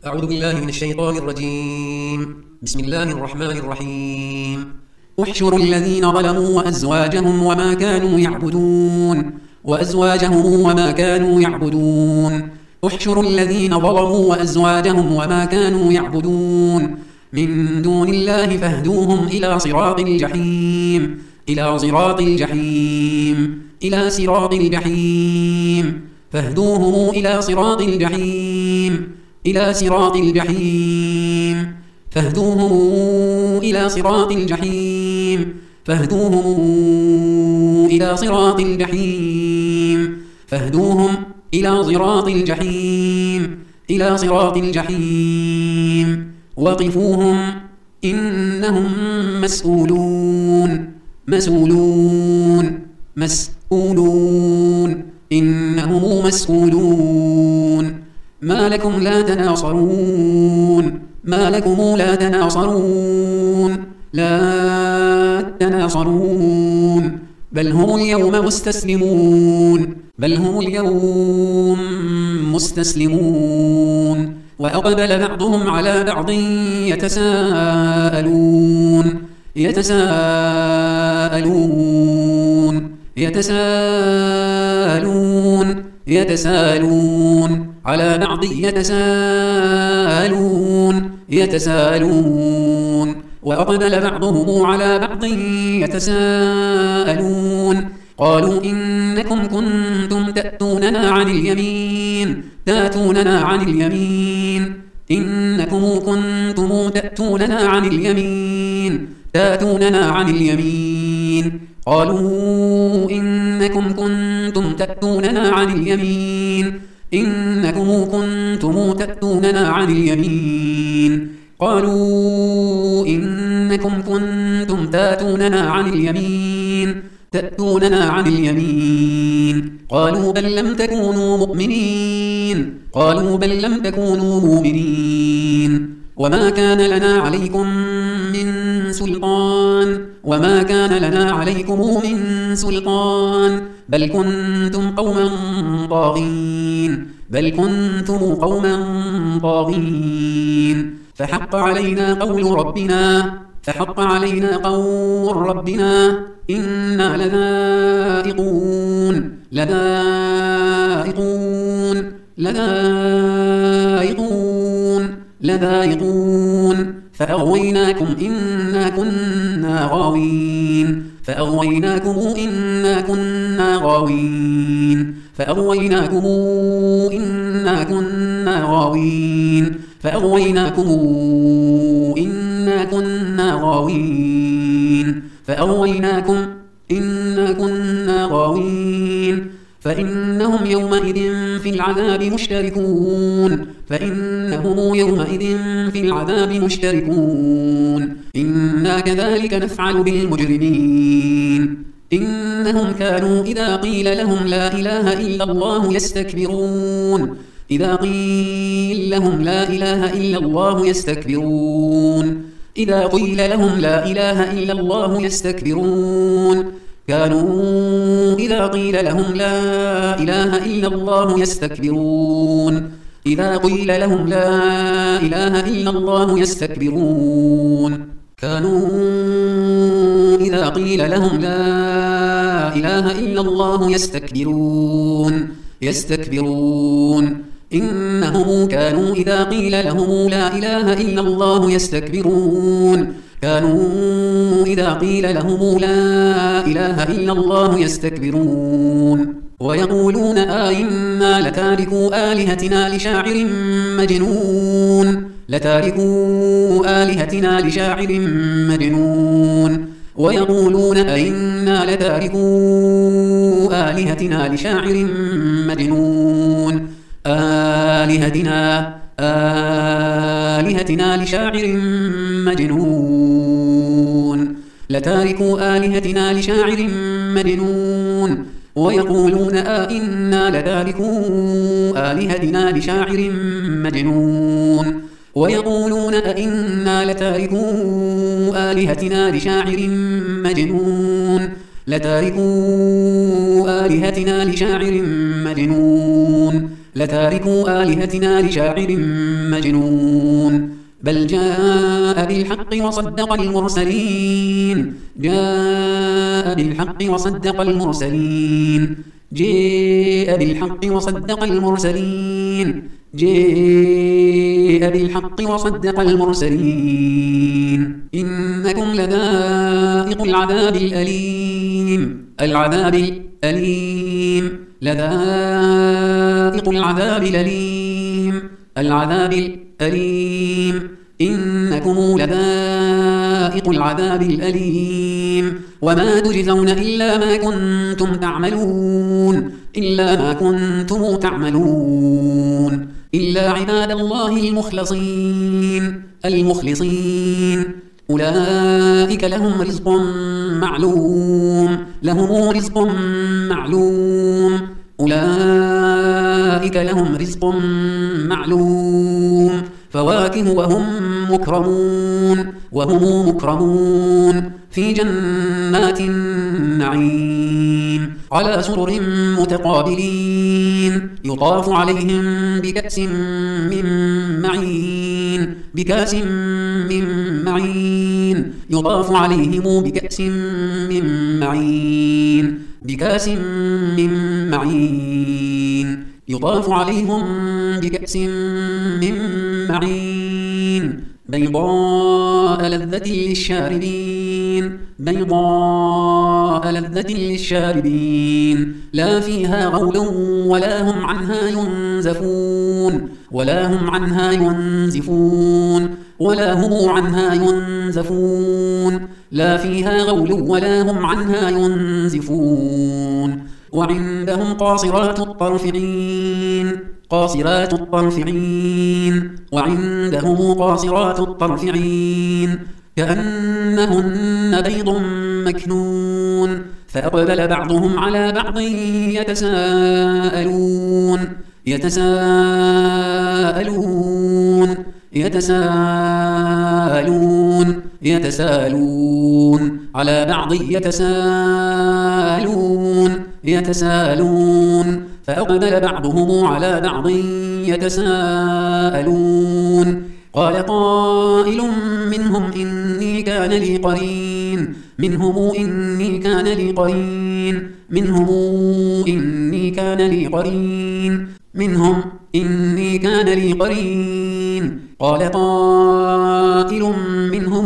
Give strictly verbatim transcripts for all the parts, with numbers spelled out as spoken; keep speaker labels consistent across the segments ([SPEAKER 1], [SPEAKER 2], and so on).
[SPEAKER 1] أعوذ بالله من الشيطان الرجيم. بسم الله الرحمن الرحيم. احشروا الذين ظلموا وأزواجهم وما كانوا يعبدون وأزواجهم وما كانوا يعبدون احشروا الذين ظلموا وأزواجهم وما كانوا يعبدون من دون الله فاهدوهم إلى صراط الجحيم إلى صراط الجحيم إلى صراط الجحيم فاهدوهم إلى صراط الجحيم إلى صراط الجحيم فاهدوهم إلى صراط الجحيم فاهدوهم إلى صراط الجحيم فاهدوهم إلى صراط الجحيم إلى صراط الجحيم وقفوهم إنهم مسؤولون مسؤولون مسؤولون إنهم مسؤولون ما لكم لا تناصرون ما لكم لا تناصرون لا تناصرون بل هم اليوم مستسلمون بل هم اليوم مستسلمون وأقبل بعضهم على بعض يتساءلون يتساءلون يتساءلون يتساءلون على بعض يتساءلون يتساءلون وأقبل بعضهم على بعض يتساءلون قالوا إنكم كنتم تأتوننا عن اليمين تأتوننا عن اليمين إنكم كنتم تأتوننا عن اليمين تأتوننا عن اليمين قالوا إنكم كنتم تأتوننا عن اليمين إنكم كنتم تأتوننا عن اليمين قالوا إنكم كنتم تأتوننا عن اليمين تأتوننا عن اليمين قالوا بل لم تكونوا مؤمنين قالوا بل لم تكونوا مؤمنين وما كان لنا عليكم من سلطان وما كان لنا عليكم من سلطان بل كنتم قوما طاغين بل كنتم قوما طاغين فحق علينا قول ربنا فحق علينا قول ربنا إنا لذائقون لذائقون لذائقون لذائقون فأغويناكم إنا كنا غاوين فأغويناكم إنا كنا غاوين فأغويناكم إنا كنا غاوين فأغويناكم إنا كنا غاوين فأغويناكم إنا كنا غاوين فإنهم يومئذ في العذاب مشتركون فإنهم يومئذ في العذاب مشتركون إنا كذلك نفعل بالمجرمين إنهم كانوا إذا قيل لهم لا إله إلا الله يستكبرون إذا قيل لهم لا إله إلا الله يستكبرون إذا قيل لهم لا إله إلا الله يستكبرون كانوا إذا قيل لهم لا إله إلا الله يستكبرون إذا قيل لهم لا إله إلا الله يستكبرون كانوا إذا قيل لهم لا إله إلا الله يستكبرون يستكبرون إنهم كانوا إذا قيل لهم لا إله إلا الله يستكبرون كانوا إذا قيل لهم لا إله إلا الله يستكبرون ويقولون آئنا لتاركوا آلهتنا لشاعر مجنون لتاركوا آلهتنا لشاعر مجنون ويقولون أئنا لتاركوا آلهتنا لشاعر مجنون آلهتنا آلهتنا لشاعر مجنون لتاركوا آلهتنا لشاعر مجنون ويقولون آئنا لتاركوا آلهتنا لشاعر مجنون ويقولون أئنا لتاركوا آلهتنا لشاعر مجنون لتاركوا آلهتنا لشاعر مجنون لتاركوا آلهتنا لشاعر مجنون بل جاء بالحق وصدق المرسلين جاء بالحق وصدق المرسلين جاء بالحق وصدق المرسلين جاء بالحق وصدق المرسلين إنكم لذائق العذاب الأليم العذاب الأليم لذائق العذاب الأليم العذاب الأليم إنكم لذائق العذاب الأليم وما تجزون إلا ما كنتم تعملون إلا ما كنتم تعملون إلا عباد الله المخلصين المخلصين أولئك لهم رزق معلوم لهم رزق معلوم أولئك لهم رزق معلوم فواكه وهم مكرمون وهم مكرمون في جنات النعيم على سرر متقابلين يطاف عليهم بكأس من معين بكأس من معين يطاف عليهم بكأس من معين بكأس من معين يطاف عليهم بكأس من معين بيضاء لذة للشاربين بيضاء لذة للشاربين لا فيها غول ولا هم عنها ينزفون ولا هم عنها ينزفون ولا هم عنها ينزفون لا فيها غول ولا هم عنها ينزفون وعندهم قاصرات الطرف عين قاصرات الطرف عين وعندهم قاصرات الطرف عين كأنهن بيض مكنون فأقبل بعضهم على بعض يتساءلون يتساءلون يتساءلون يتساءلون على بعض يتساءلون يتساءلون فأقبل بعضهم على بعض يتساءلون قال قائل منهم إني كان لي قرين منهم إني كان لي قرين منهم إني كان لي قرين منهم إني كان لي قرين قال قائل منهم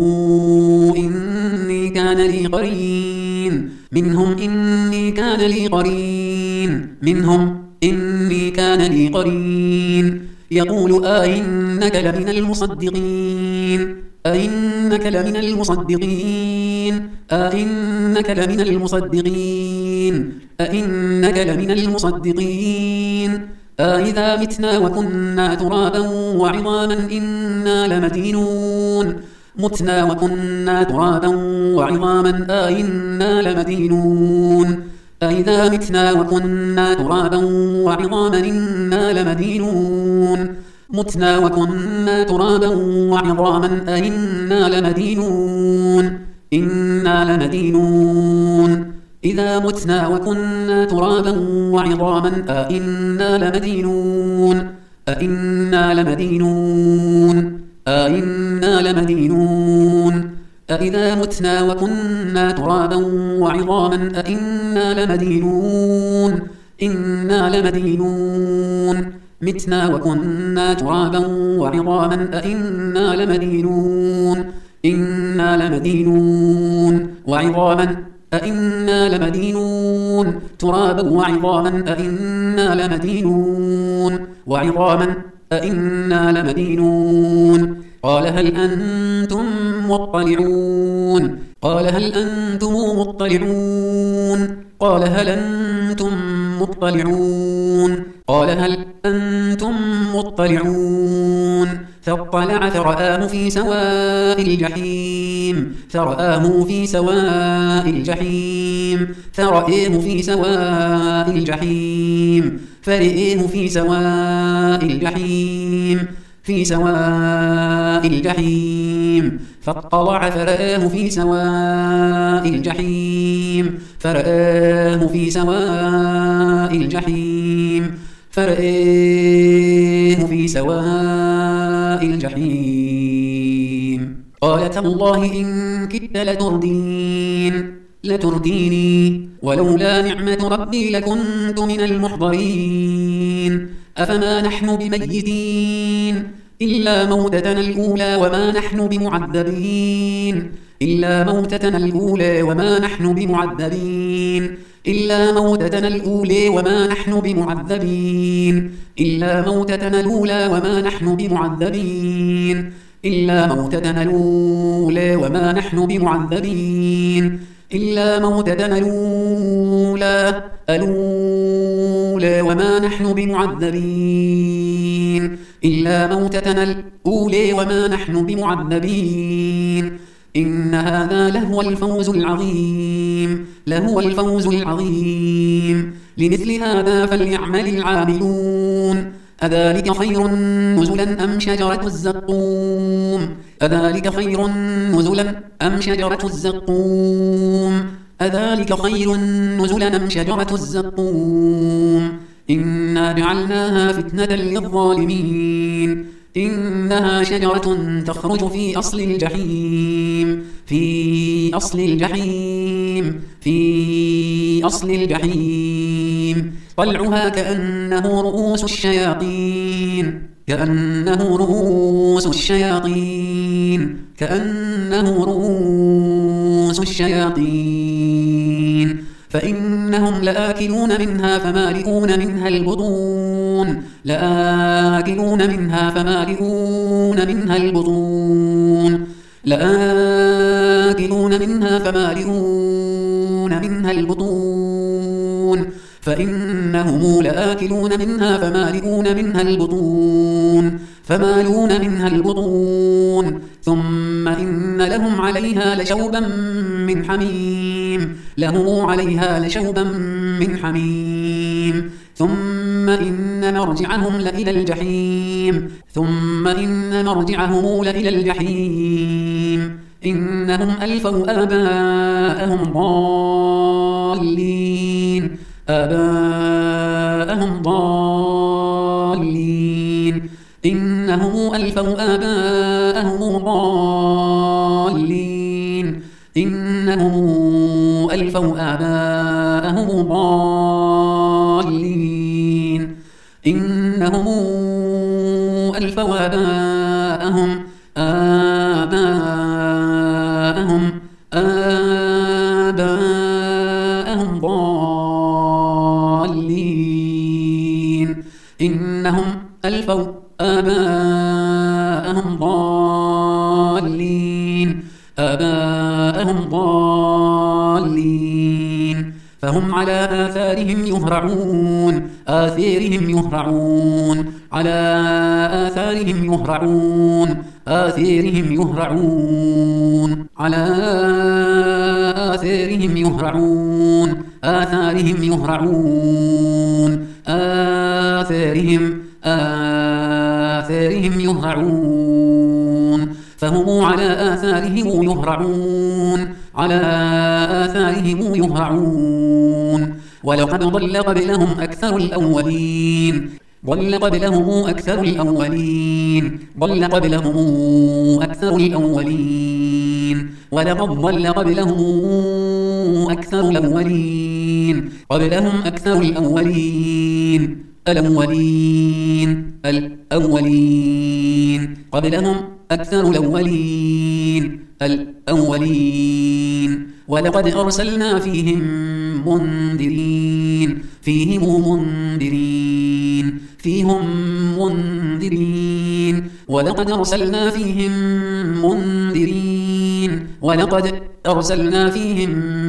[SPEAKER 1] إني كان لي قرين منهم إني كان لي قرين منهم إني كان لي قرين يقول أئنك لمن المصدقين أئنك لمن المصدقين أئنك لمن المصدقين أئنك لمن المصدقين أإذا متنا وكنا ترابا وعظاما إنا لمدينون متنا وكنا ترابا وعظاما أئنا لمدينون أإذا متنا وكنا ترابا وعظاما إنا لمدينون متنا وكنا ترابا وعظاما أئنا لمدينون إنا لمدينون إذا متنا وكنا ترابا وعظاما أئنا لمدينون أئنا لمدينون أئنا لمدينون أإذا متنا وكنا ترابا وعظاما أئنا لمدينون إنا لمدينون متنا وكنا ترابا وعظاما أئنا لمدينون إنا لمدينون وعظاما أئنا لمدينون ترابا وعظاما أئنا لمدينون وعظاما أئنا لمدينون قال هل أنتم مطلعون قال هل أنتم مطلعون قال هل أنتم مطلعون قال هل أنتم مطلعون فاطلع فرآه في سواء الجحيم فرآه في سواء الجحيم فرآه في سواء الجحيم فرآه في سواء الجحيم في سواء الجحيم فاطلع فرآه في سواء الجحيم فرآه في سواء الجحيم فرآه في سواء الجحيم قال تالله إن كدت لتردين لترديني ولولا نعمة ربي لكنت من المحضرين أفما نحن بميتين إلا موتتنا الأولى وما نحن بمعذبين إلا موتتنا الأولى وما نحن بمعذبين إلا موتتنا الأولى وما نحن بمعذبين إلا موتتنا الأولى وما نحن بمعذبين إلا موتتنا الأولى وما نحن بمعذبين إلا موتتنا الأولى الأولى وما نحن بمعذبين إلا موتتنا الأولى وما نحن بمعذبين إن هذا لهو الفوز العظيم لهو الفوز العظيم لمثل هذا فليعمل العاملون أذلك خير نزلا أم شجرة الزقوم أذلك خير نزلا أم شجرة الزقوم أذلك خير نزلا أم شجرة الزقوم إنا جعلناها فتنة للظالمين إنها شجرة تخرج في أصل الجحيم في أصل الجحيم في أصل الجحيم طلعها كأنه رؤوس الشياطين كأنه رؤوس الشياطين كأنه رؤوس الشياطين فإنهم لآكلون منها فمالئون منها البطون لآكلون منها فمالئون منها البطون لآكلون منها فمالئون منها البطون فإنهم لآكلون منها فمالئون منها البطون فمالون منها البطون ثم إن لهم عليها لشوبا من حميم لهم عليها لشوبا من حميم ثم إن مرجعهم لإلى الجحيم ثم إن مرجعهم لإلى الجحيم إنهم ألفوا آباءهم ضالين آباءهم ضالين إنهم ألفوا آباءهم ضالين إنهم ألفوا آباءهم ضالين إنهم ألفوا آباءهم آباءهم آباءهم ضالين إنهم ألفوا آباءهم ضالين آباءهم ضالين فهم على آثارهم يهرعون آثارهم يهرعون على آثارهم يهرعون آثارهم يهرعون على آثارهم يهرعون آثارهم يهرعون آثارهم آثارهم يهرعون فهم على آثارهم يهرعون على آثارهم يهرعون ولقد ضل قبلهم أكثر الأولين ضل قبلهم أكثر الأولين ضل قبلهم أكثر الأولين ولقد ضل قبلهم أكثر الأولين قبلهم أكثر الأولين الأولين الأولين قبلهم أكثر الأولين الأولين ولقد أرسلنا فيهم منذرين فيهم منذرين فيهم منذرين ولقد أرسلنا فيهم منذرين ولقد أرسلنا فيهم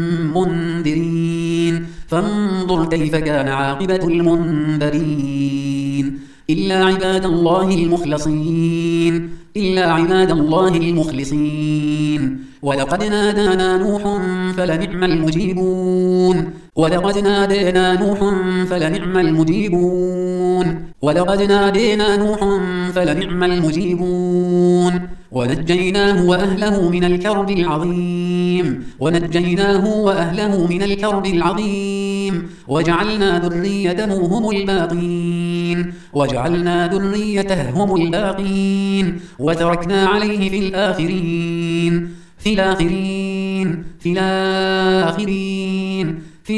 [SPEAKER 1] منذرين فانظر كيف كان عاقبة المنذرين إلا عباد الله المخلصين إلا عباد الله المخلصين ولقد نادانا نوح فلنعم المجيبون ولقد نادينا نوح فلنعم المجيبون ولقد نادينا نوح فلنعم المجيبون ونجيناه وأهله من الكرب العظيم ونجيناه وأهله من الكرب العظيم وجعلنا ذريته هم الباقين وجعلنا ذريته هم الباقين وتركنا عليه في الآخرين في الآخرين في الآخرين في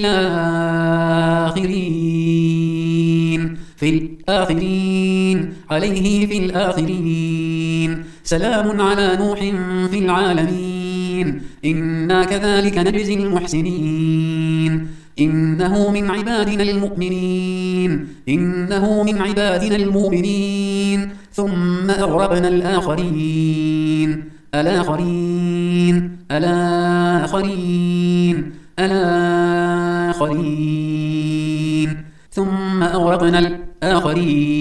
[SPEAKER 1] الآخرين في الآخرين عليه في الآخرين سلام على نوح في العالمين إنا كذلك نجزي المحسنين إنه من عبادنا المؤمنين إنه من عبادنا المؤمنين ثم أغرقنا الآخرين الآخرين الآخرين الآخرين ثم أغرقنا الآخرين